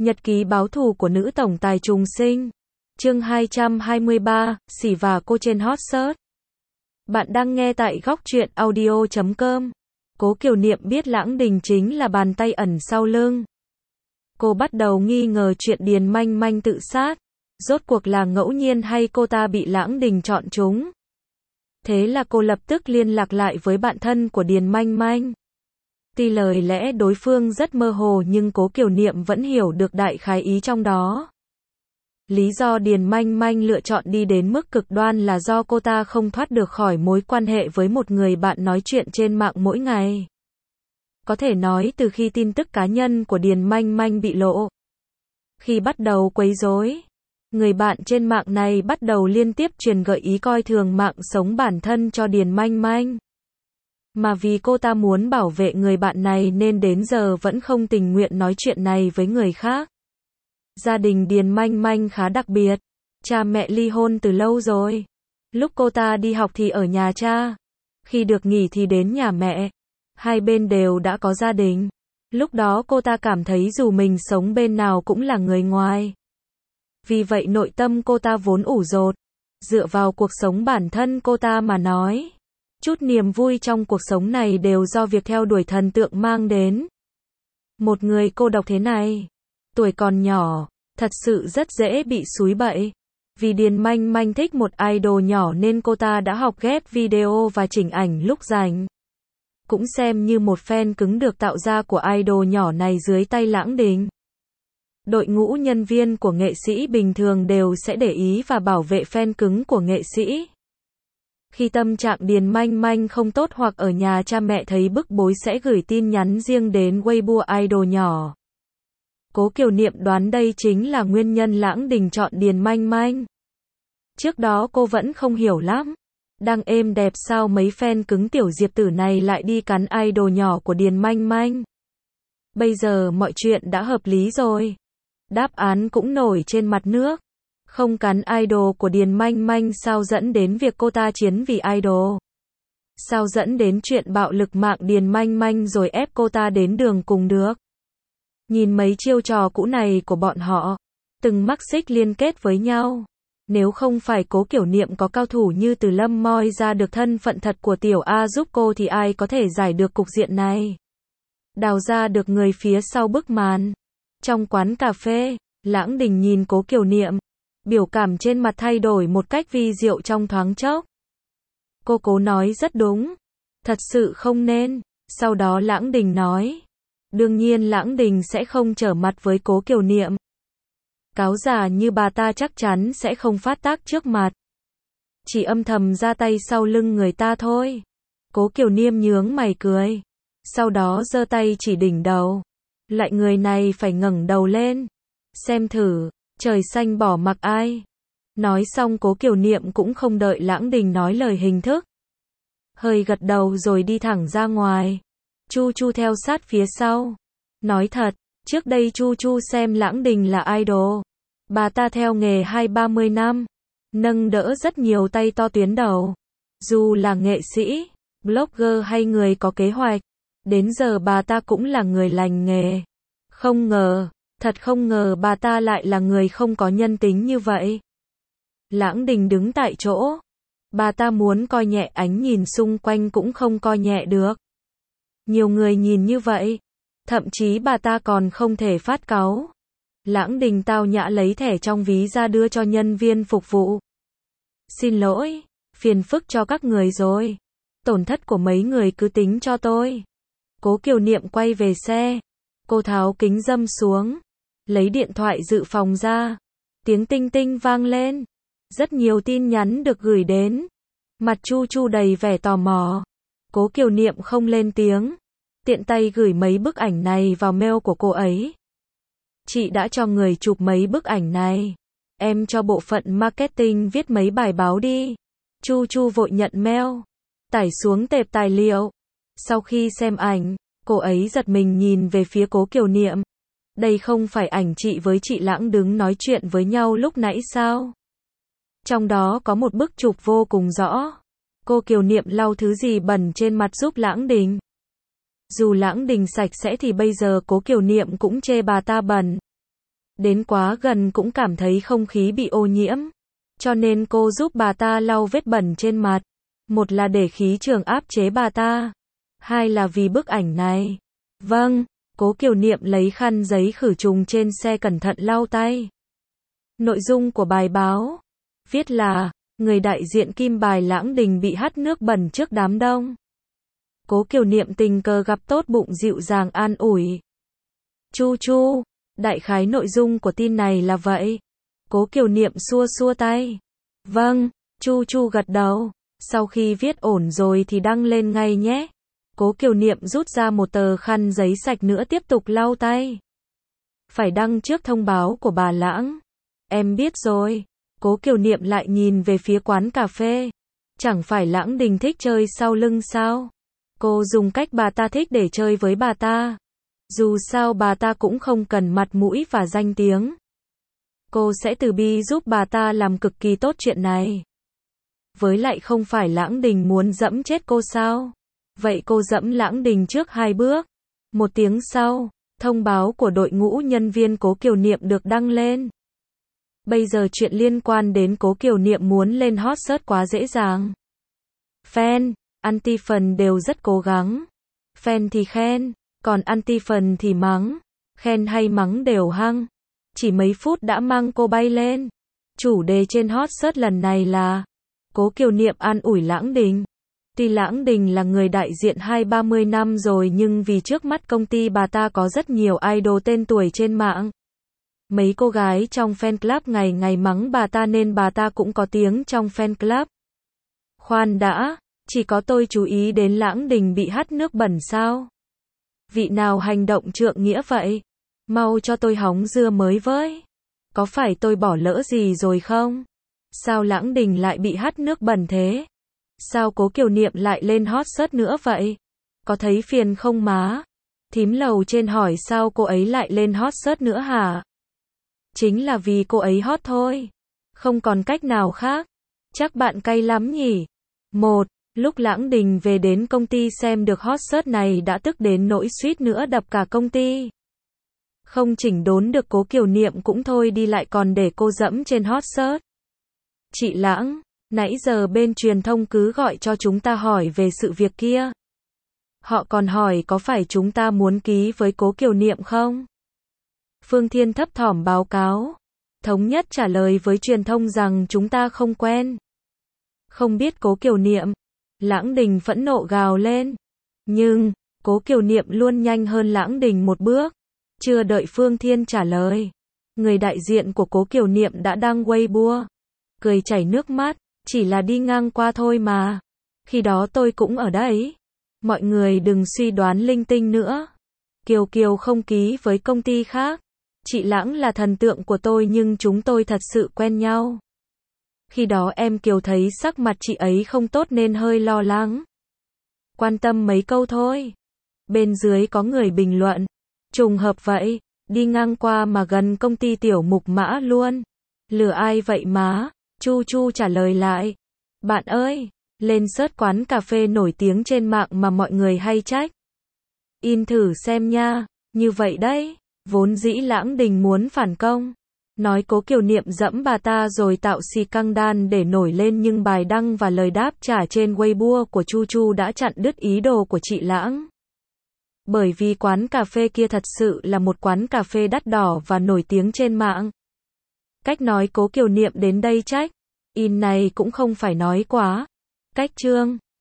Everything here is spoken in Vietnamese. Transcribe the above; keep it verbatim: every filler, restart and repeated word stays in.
Nhật ký báo thù của nữ tổng tài trùng sinh. Chương hai trăm hai mươi ba, Sỉ và cô trên hot search. Bạn đang nghe tại góc truyện audio chấm com. Cố Kiều Niệm biết Lãng Đình chính là bàn tay ẩn sau lưng. Cô bắt đầu nghi ngờ chuyện Điền Manh Manh tự sát. Rốt cuộc là ngẫu nhiên hay cô ta bị Lãng Đình chọn trúng? Thế là cô lập tức liên lạc lại với bạn thân của Điền Manh Manh. Tuy lời lẽ đối phương rất mơ hồ nhưng Cố Kiều Niệm vẫn hiểu được đại khái ý trong đó. Lý do Điền Manh Manh lựa chọn đi đến mức cực đoan là do cô ta không thoát được khỏi mối quan hệ với một người bạn nói chuyện trên mạng mỗi ngày. Có thể nói từ khi tin tức cá nhân của Điền Manh Manh bị lộ, khi bắt đầu quấy rối, người bạn trên mạng này bắt đầu liên tiếp truyền gợi ý coi thường mạng sống bản thân cho Điền Manh Manh. Mà vì cô ta muốn bảo vệ người bạn này nên đến giờ vẫn không tình nguyện nói chuyện này với người khác. Gia đình Điền Manh Manh khá đặc biệt. Cha mẹ ly hôn từ lâu rồi. Lúc cô ta đi học thì ở nhà cha. Khi được nghỉ thì đến nhà mẹ. Hai bên đều đã có gia đình. Lúc đó cô ta cảm thấy dù mình sống bên nào cũng là người ngoài. Vì vậy nội tâm cô ta vốn ủ dột. Dựa vào cuộc sống bản thân cô ta mà nói, chút niềm vui trong cuộc sống này đều do việc theo đuổi thần tượng mang đến. Một người cô độc thế này, tuổi còn nhỏ, thật sự rất dễ bị xúi bậy. Vì Điền Manh Manh thích một idol nhỏ nên cô ta đã học ghép video và chỉnh ảnh lúc rảnh. Cũng xem như một fan cứng được tạo ra của idol nhỏ này dưới tay Lãng Đình. Đội ngũ nhân viên của nghệ sĩ bình thường đều sẽ để ý và bảo vệ fan cứng của nghệ sĩ. Khi tâm trạng Điền Manh Manh không tốt hoặc ở nhà cha mẹ thấy bức bối sẽ gửi tin nhắn riêng đến Weibo idol nhỏ. Cố Kiều Niệm đoán đây chính là nguyên nhân Lãng Đình chọn Điền Manh Manh. Trước đó cô vẫn không hiểu lắm. Đang êm đẹp sao mấy fan cứng tiểu diệp tử này lại đi cắn idol nhỏ của Điền Manh Manh. Bây giờ mọi chuyện đã hợp lý rồi. Đáp án cũng nổi trên mặt nước. Không cắn idol của Điền Manh Manh sao dẫn đến việc cô ta chiến vì idol? Sao dẫn đến chuyện bạo lực mạng Điền Manh Manh rồi ép cô ta đến đường cùng được? Nhìn mấy chiêu trò cũ này của bọn họ, từng mắc xích liên kết với nhau. Nếu không phải Cố Kiều Niệm có cao thủ như Từ Lâm moi ra được thân phận thật của Tiểu A giúp cô thì ai có thể giải được cục diện này? Đào ra được người phía sau bức màn. Trong quán cà phê, Lãng Đình nhìn Cố Kiều Niệm. Biểu cảm trên mặt thay đổi một cách vi diệu trong thoáng chốc. Cô cố nói rất đúng. Thật sự không nên. Sau đó Lãng Đình nói. Đương nhiên Lãng Đình sẽ không trở mặt với Cố Kiều Niệm. Cáo già như bà ta chắc chắn sẽ không phát tác trước mặt. Chỉ âm thầm ra tay sau lưng người ta thôi. Cố Kiều Niệm nhướng mày cười. Sau đó giơ tay chỉ đỉnh đầu. Lại người này phải ngẩng đầu lên. Xem thử. Trời xanh bỏ mặc ai. Nói xong Cố Kiều Niệm cũng không đợi Lãng Đình nói lời hình thức. Hơi gật đầu rồi đi thẳng ra ngoài. Chu Chu theo sát phía sau. Nói thật, trước đây Chu Chu xem Lãng Đình là idol. Bà ta theo nghề hai ba mươi năm. Nâng đỡ rất nhiều tay to tuyến đầu. Dù là nghệ sĩ, blogger hay người có kế hoạch. Đến giờ bà ta cũng là người lành nghề. Không ngờ. Thật không ngờ bà ta lại là người không có nhân tính như vậy. Lãng Đình đứng tại chỗ. Bà ta muốn coi nhẹ ánh nhìn xung quanh cũng không coi nhẹ được. Nhiều người nhìn như vậy. Thậm chí bà ta còn không thể phát cáu. Lãng Đình tao nhã lấy thẻ trong ví ra đưa cho nhân viên phục vụ. Xin lỗi, phiền phức cho các người rồi. Tổn thất của mấy người cứ tính cho tôi. Cố Kiều Niệm quay về xe. Cô tháo kính râm xuống. Lấy điện thoại dự phòng ra. Tiếng tinh tinh vang lên. Rất nhiều tin nhắn được gửi đến. Mặt Chu Chu đầy vẻ tò mò. Cố Kiều Niệm không lên tiếng. Tiện tay gửi mấy bức ảnh này vào mail của cô ấy. Chị đã cho người chụp mấy bức ảnh này. Em cho bộ phận marketing viết mấy bài báo đi. Chu Chu vội nhận mail. Tải xuống tệp tài liệu. Sau khi xem ảnh, cô ấy giật mình nhìn về phía Cố Kiều Niệm. Đây không phải ảnh chị với chị Lãng đứng nói chuyện với nhau lúc nãy sao? Trong đó có một bức chụp vô cùng rõ. Cô Kiều Niệm lau thứ gì bẩn trên mặt giúp Lãng Đình. Dù Lãng Đình sạch sẽ thì bây giờ Cố Kiều Niệm cũng chê bà ta bẩn. Đến quá gần cũng cảm thấy không khí bị ô nhiễm. Cho nên cô giúp bà ta lau vết bẩn trên mặt. Một là để khí trường áp chế bà ta. Hai là vì bức ảnh này. Vâng, Cố Kiều Niệm lấy khăn giấy khử trùng trên xe cẩn thận lau tay. Nội dung của bài báo viết là, người đại diện Kim Bài Lãng Đình bị hắt nước bẩn trước đám đông. Cố Kiều Niệm tình cờ gặp tốt bụng dịu dàng an ủi. Chu chu, đại khái nội dung của tin này là vậy. Cố Kiều Niệm xua xua tay. Vâng, Chu chu gật đầu. Sau khi viết ổn rồi thì đăng lên ngay nhé. Cố Kiều Niệm rút ra một tờ khăn giấy sạch nữa tiếp tục lau tay. Phải đăng trước thông báo của bà Lãng. Em biết rồi. Cố Kiều Niệm lại nhìn về phía quán cà phê. Chẳng phải Lãng Đình thích chơi sau lưng sao? Cô dùng cách bà ta thích để chơi với bà ta. Dù sao bà ta cũng không cần mặt mũi và danh tiếng. Cô sẽ từ bi giúp bà ta làm cực kỳ tốt chuyện này. Với lại không phải Lãng Đình muốn dẫm chết cô sao? Vậy cô dẫm Lãng Đình trước hai bước. Một tiếng sau, thông báo của đội ngũ nhân viên Cố Kiều Niệm được đăng lên. Bây giờ chuyện liên quan đến Cố Kiều Niệm muốn lên hot search quá dễ dàng. Fan, anti-fan đều rất cố gắng. Fan thì khen, còn anti-fan thì mắng. Khen hay mắng đều hăng. Chỉ mấy phút đã mang cô bay lên. Chủ đề trên hot search lần này là Cố Kiều Niệm an ủi Lãng Đình. Tuy Lãng Đình là người đại diện hai ba mươi năm rồi nhưng vì trước mắt công ty bà ta có rất nhiều idol tên tuổi trên mạng. Mấy cô gái trong fan club ngày ngày mắng bà ta nên bà ta cũng có tiếng trong fan club. Khoan đã, chỉ có tôi chú ý đến Lãng Đình bị hắt nước bẩn sao? Vị nào hành động trượng nghĩa vậy? Mau cho tôi hóng dưa mới với. Có phải tôi bỏ lỡ gì rồi không? Sao Lãng Đình lại bị hắt nước bẩn thế? Sao Cố Kiều Niệm lại lên hot search nữa vậy? Có thấy phiền không má? Thím lầu trên hỏi sao cô ấy lại lên hot search nữa hả? Chính là vì cô ấy hot thôi. Không còn cách nào khác. Chắc bạn cay lắm nhỉ? Một, lúc Lãng Đình về đến công ty xem được hot search này đã tức đến nỗi suýt nữa đập cả công ty. Không chỉnh đốn được Cố Kiều Niệm cũng thôi đi lại còn để cô dẫm trên hot search. Chị Lãng, nãy giờ bên truyền thông cứ gọi cho chúng ta hỏi về sự việc kia. Họ còn hỏi có phải chúng ta muốn ký với Cố Kiều Niệm không? Phương Thiên thấp thỏm báo cáo. Thống nhất trả lời với truyền thông rằng chúng ta không quen. Không biết Cố Kiều Niệm. Lãng Đình phẫn nộ gào lên. Nhưng, Cố Kiều Niệm luôn nhanh hơn Lãng Đình một bước. Chưa đợi Phương Thiên trả lời. Người đại diện của Cố Kiều Niệm đã đăng Weibo. Cười chảy nước mắt. Chỉ là đi ngang qua thôi mà. Khi đó tôi cũng ở đấy. Mọi người đừng suy đoán linh tinh nữa. Kiều Kiều không ký với công ty khác. Chị Lãng là thần tượng của tôi nhưng chúng tôi thật sự quen nhau. Khi đó em Kiều thấy sắc mặt chị ấy không tốt nên hơi lo lắng. Quan tâm mấy câu thôi. Bên dưới có người bình luận. Trùng hợp vậy, đi ngang qua mà gần công ty Tiểu Mục Mã luôn. Lừa ai vậy má? Chu Chu trả lời lại. Bạn ơi, lên search quán cà phê nổi tiếng trên mạng mà mọi người hay trách. In thử xem nha, như vậy đấy. Vốn dĩ Lãng Đình muốn phản công. Nói Cố Kiều Niệm dẫm bà ta rồi tạo xì căng đan để nổi lên nhưng bài đăng và lời đáp trả trên Weibo của Chu Chu đã chặn đứt ý đồ của chị Lãng. Bởi vì quán cà phê kia thật sự là một quán cà phê đắt đỏ và nổi tiếng trên mạng. Cách nói Cố Kiều Niệm đến đây trách. In này cũng không phải nói quá. Cách chương.